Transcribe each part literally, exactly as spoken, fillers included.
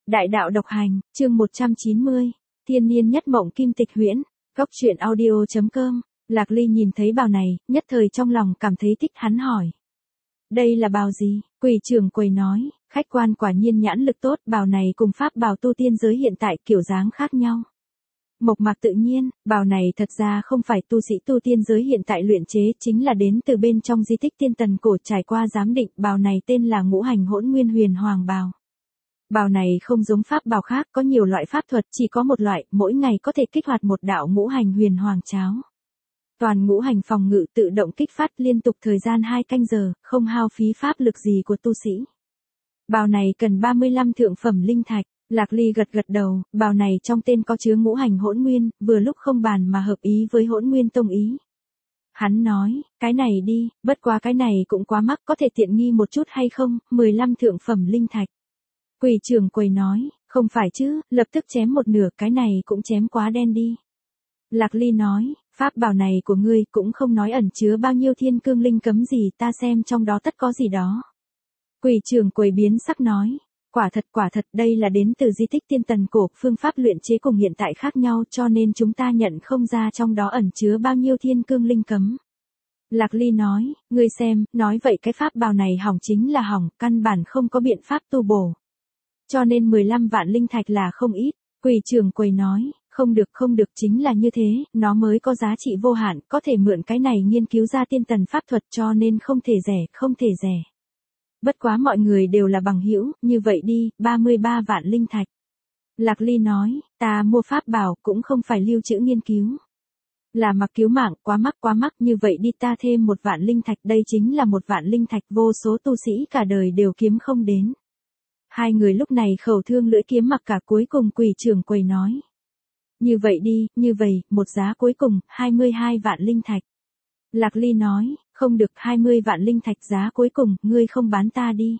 Đại đạo độc hành, chương một trăm chín mươi. Thiên niên nhất mộng kim tịch huyễn. Cốc truyện audio chấm com. Lạc Ly nhìn thấy bào này, nhất thời trong lòng cảm thấy thích, hắn hỏi. Đây là bào gì? Quỷ trưởng quầy nói, khách quan quả nhiên nhãn lực tốt, bào này cùng pháp bào tu tiên giới hiện tại kiểu dáng khác nhau. Mộc mạc tự nhiên, bào này thật ra không phải tu sĩ tu tiên giới hiện tại luyện chế, chính là đến từ bên trong di tích tiên tần cổ, trải qua giám định, bào này tên là ngũ hành hỗn nguyên huyền hoàng bào. Bào này không giống pháp bào khác, có nhiều loại pháp thuật, chỉ có một loại, mỗi ngày có thể kích hoạt một đạo ngũ hành huyền hoàng cháo. Toàn ngũ hành phòng ngự tự động kích phát liên tục thời gian hai canh giờ, không hao phí pháp lực gì của tu sĩ. Bào này cần ba mươi lăm thượng phẩm linh thạch. Lạc Ly gật gật đầu, bào này trong tên có chứa ngũ hành hỗn nguyên, vừa lúc không bàn mà hợp ý với hỗn nguyên tông ý. Hắn nói, cái này đi, bất quá cái này cũng quá mắc, có thể tiện nghi một chút hay không, mười lăm thượng phẩm linh thạch. Quỷ trưởng quầy nói, không phải chứ, lập tức chém một nửa, cái này cũng chém quá đen đi. Lạc Ly nói, pháp bảo này của ngươi cũng không nói ẩn chứa bao nhiêu thiên cương linh cấm gì, ta xem trong đó tất có gì đó. Quỷ trưởng quầy biến sắc nói, quả thật quả thật đây là đến từ di tích tiên tần cổ, phương pháp luyện chế cùng hiện tại khác nhau cho nên chúng ta nhận không ra trong đó ẩn chứa bao nhiêu thiên cương linh cấm. Lạc Ly nói, ngươi xem, nói vậy cái pháp bào này hỏng chính là hỏng, căn bản không có biện pháp tu bổ. Cho nên mười lăm vạn linh thạch là không ít. Quỷ trưởng quầy nói, không được không được, chính là như thế, nó mới có giá trị vô hạn, có thể mượn cái này nghiên cứu ra tiên tần pháp thuật cho nên không thể rẻ, không thể rẻ. Bất quá mọi người đều là bằng hữu, như vậy đi, ba mươi ba vạn linh thạch. Lạc Ly nói, ta mua pháp bảo cũng không phải lưu trữ nghiên cứu. Là mặc cứu mạng, quá mắc quá mắc, như vậy đi, ta thêm một vạn linh thạch, đây chính là một vạn linh thạch, vô số tu sĩ cả đời đều kiếm không đến. Hai người lúc này khẩu thương lưỡi kiếm mặc cả, cuối cùng quỷ trưởng quầy nói. Như vậy đi, như vậy, một giá cuối cùng, hai mươi hai vạn linh thạch. Lạc Ly nói, không được, hai mươi vạn linh thạch giá cuối cùng, ngươi không bán ta đi.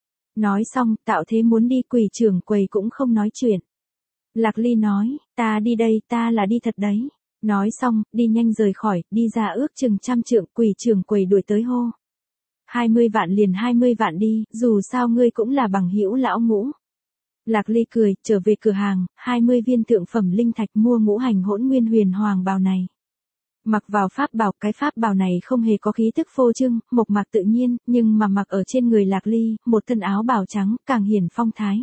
Nói xong, tạo thế muốn đi, quỷ trưởng quầy cũng không nói chuyện. Lạc Ly nói, ta đi đây, ta là đi thật đấy. Nói xong, đi nhanh rời khỏi, đi ra ước chừng trăm trượng, quỷ trưởng quầy đuổi tới hô. hai mươi vạn liền hai mươi vạn đi, dù sao ngươi cũng là bằng hữu lão ngũ. Lạc Ly cười, trở về cửa hàng, hai mươi viên thượng phẩm linh thạch mua ngũ hành hỗn nguyên huyền hoàng bào này. Mặc vào pháp bào, cái pháp bào này không hề có khí tức phô trương, mộc mạc tự nhiên, nhưng mà mặc ở trên người Lạc Ly, một thân áo bào trắng, càng hiển phong thái.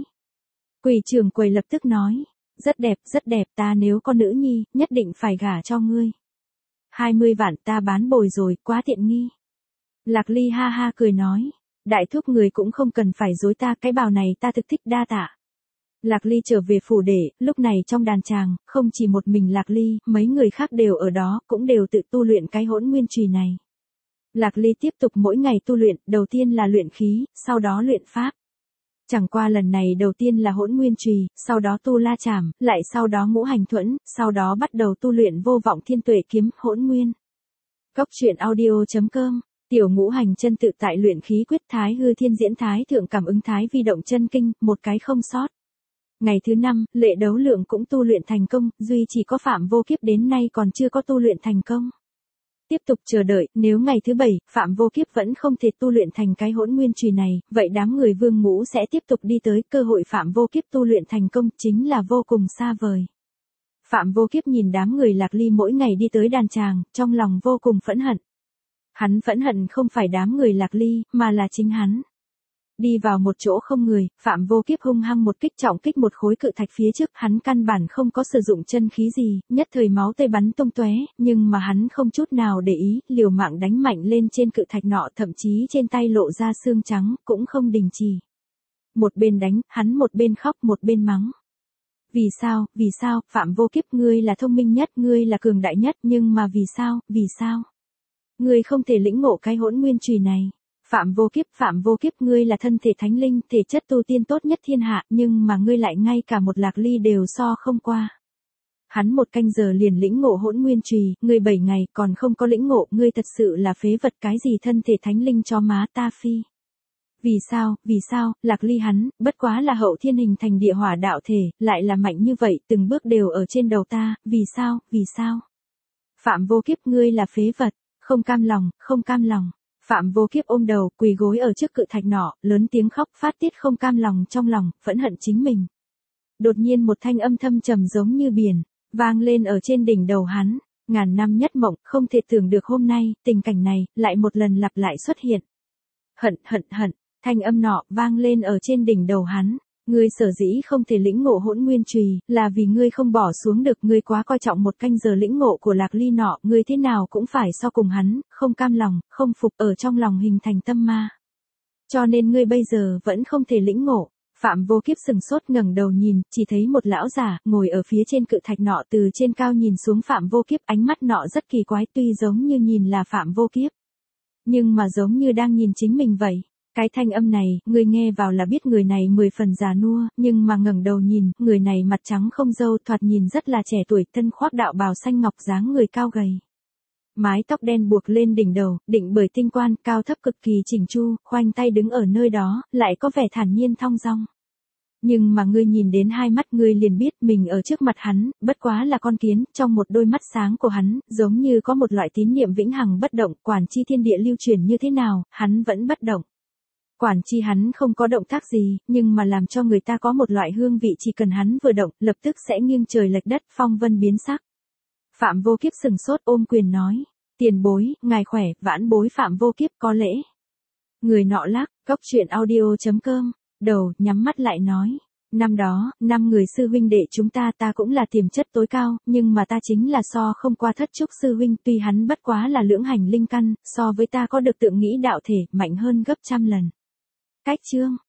Quỷ trưởng quầy lập tức nói, rất đẹp, rất đẹp, ta nếu có nữ nhi, nhất định phải gả cho ngươi. hai mươi vạn ta bán bồi rồi, quá tiện nghi. Lạc Ly ha ha cười nói, đại thúc người cũng không cần phải dối ta, cái bào này ta thực thích, đa tạ. Lạc Ly trở về phủ để, lúc này trong đàn tràng, không chỉ một mình Lạc Ly, mấy người khác đều ở đó, cũng đều tự tu luyện cái hỗn nguyên chùy này. Lạc Ly tiếp tục mỗi ngày tu luyện, đầu tiên là luyện khí, sau đó luyện pháp. Chẳng qua lần này đầu tiên là hỗn nguyên chùy, sau đó tu la chảm, lại sau đó ngũ hành thuẫn, sau đó bắt đầu tu luyện vô vọng thiên tuệ kiếm, hỗn nguyên. Cốc truyện audio chấm com. Tiểu ngũ hành chân tự tại luyện khí quyết, thái hư thiên diễn thái thượng cảm ứng thái vi động chân kinh, một cái không sót. Ngày thứ năm, Lệ Đấu Lượng cũng tu luyện thành công, duy chỉ có Phạm Vô Kiếp đến nay còn chưa có tu luyện thành công. Tiếp tục chờ đợi, nếu ngày thứ bảy, Phạm Vô Kiếp vẫn không thể tu luyện thành cái hỗn nguyên chùy này, vậy đám người Vương Ngũ sẽ tiếp tục đi tới, cơ hội Phạm Vô Kiếp tu luyện thành công chính là vô cùng xa vời. Phạm Vô Kiếp nhìn đám người Lạc Ly mỗi ngày đi tới đàn tràng, trong lòng vô cùng phẫn hận. Hắn phẫn hận không phải đám người Lạc Ly, mà là chính hắn. Đi vào một chỗ không người, Phạm Vô Kiếp hung hăng một kích trọng kích một khối cự thạch phía trước, hắn căn bản không có sử dụng chân khí gì, nhất thời máu tươi bắn tung tóe, nhưng mà hắn không chút nào để ý, liều mạng đánh mạnh lên trên cự thạch nọ, thậm chí trên tay lộ ra xương trắng, cũng không đình chỉ. Một bên đánh, hắn một bên khóc, một bên mắng. Vì sao, vì sao, Phạm Vô Kiếp, ngươi là thông minh nhất, ngươi là cường đại nhất, nhưng mà vì sao, vì sao? Ngươi không thể lĩnh ngộ cái hỗn nguyên chùy này. Phạm Vô Kiếp, Phạm Vô Kiếp, ngươi là thân thể thánh linh, thể chất tu tiên tốt nhất thiên hạ, nhưng mà ngươi lại ngay cả một Lạc Ly đều so không qua. Hắn một canh giờ liền lĩnh ngộ hỗn nguyên chùy, ngươi bảy ngày còn không có lĩnh ngộ, ngươi thật sự là phế vật, cái gì thân thể thánh linh cho má ta phi. Vì sao, vì sao, Lạc Ly hắn, bất quá là hậu thiên hình thành địa hỏa đạo thể, lại là mạnh như vậy, từng bước đều ở trên đầu ta, vì sao, vì sao? Phạm Vô Kiếp, ngươi là phế vật, không cam lòng, không cam lòng. Phạm Vô Kiếp ôm đầu, quỳ gối ở trước cự thạch nọ, lớn tiếng khóc, phát tiết không cam lòng trong lòng, phẫn hận chính mình. Đột nhiên một thanh âm thâm trầm giống như biển, vang lên ở trên đỉnh đầu hắn. Ngàn năm nhất mộng, không thể tưởng được hôm nay, tình cảnh này, lại một lần lặp lại xuất hiện. Hận, hận, hận, thanh âm nọ, vang lên ở trên đỉnh đầu hắn. Ngươi sở dĩ không thể lĩnh ngộ hỗn nguyên chùy, là vì ngươi không bỏ xuống được, ngươi quá coi trọng một canh giờ lĩnh ngộ của Lạc Ly nọ, ngươi thế nào cũng phải so cùng hắn, không cam lòng, không phục, ở trong lòng hình thành tâm ma. Cho nên ngươi bây giờ vẫn không thể lĩnh ngộ. Phạm Vô Kiếp sừng sốt ngẩng đầu nhìn, chỉ thấy một lão giả, ngồi ở phía trên cự thạch nọ, từ trên cao nhìn xuống Phạm Vô Kiếp, ánh mắt nọ rất kỳ quái, tuy giống như nhìn là Phạm Vô Kiếp, nhưng mà giống như đang nhìn chính mình vậy. Cái thanh âm này, người nghe vào là biết người này mười phần già nua, nhưng mà ngẩng đầu nhìn, người này mặt trắng không râu, thoạt nhìn rất là trẻ tuổi, thân khoác đạo bào xanh ngọc, dáng người cao gầy. Mái tóc đen buộc lên đỉnh đầu, định bởi tinh quan, cao thấp cực kỳ chỉnh chu, khoanh tay đứng ở nơi đó, lại có vẻ thản nhiên thong dong. Nhưng mà ngươi nhìn đến hai mắt ngươi liền biết mình ở trước mặt hắn, bất quá là con kiến, trong một đôi mắt sáng của hắn, giống như có một loại tín niệm vĩnh hằng bất động, quản chi thiên địa lưu truyền như thế nào, hắn vẫn bất động. Quản chi hắn không có động tác gì, nhưng mà làm cho người ta có một loại hương vị chỉ cần hắn vừa động, lập tức sẽ nghiêng trời lệch đất, phong vân biến sắc. Phạm Vô Kiếp sừng sốt ôm quyền nói, tiền bối, ngài khỏe, vãn bối Phạm Vô Kiếp có lễ. Người nọ lắc, cốc truyện audio chấm com, đầu, nhắm mắt lại nói, năm đó, năm người sư huynh đệ chúng ta ta cũng là tiềm chất tối cao, nhưng mà ta chính là so không qua Thất Trúc sư huynh, tuy hắn bất quá là lưỡng hành linh căn, so với ta có được tượng nghĩ đạo thể, mạnh hơn gấp trăm lần. Cách chương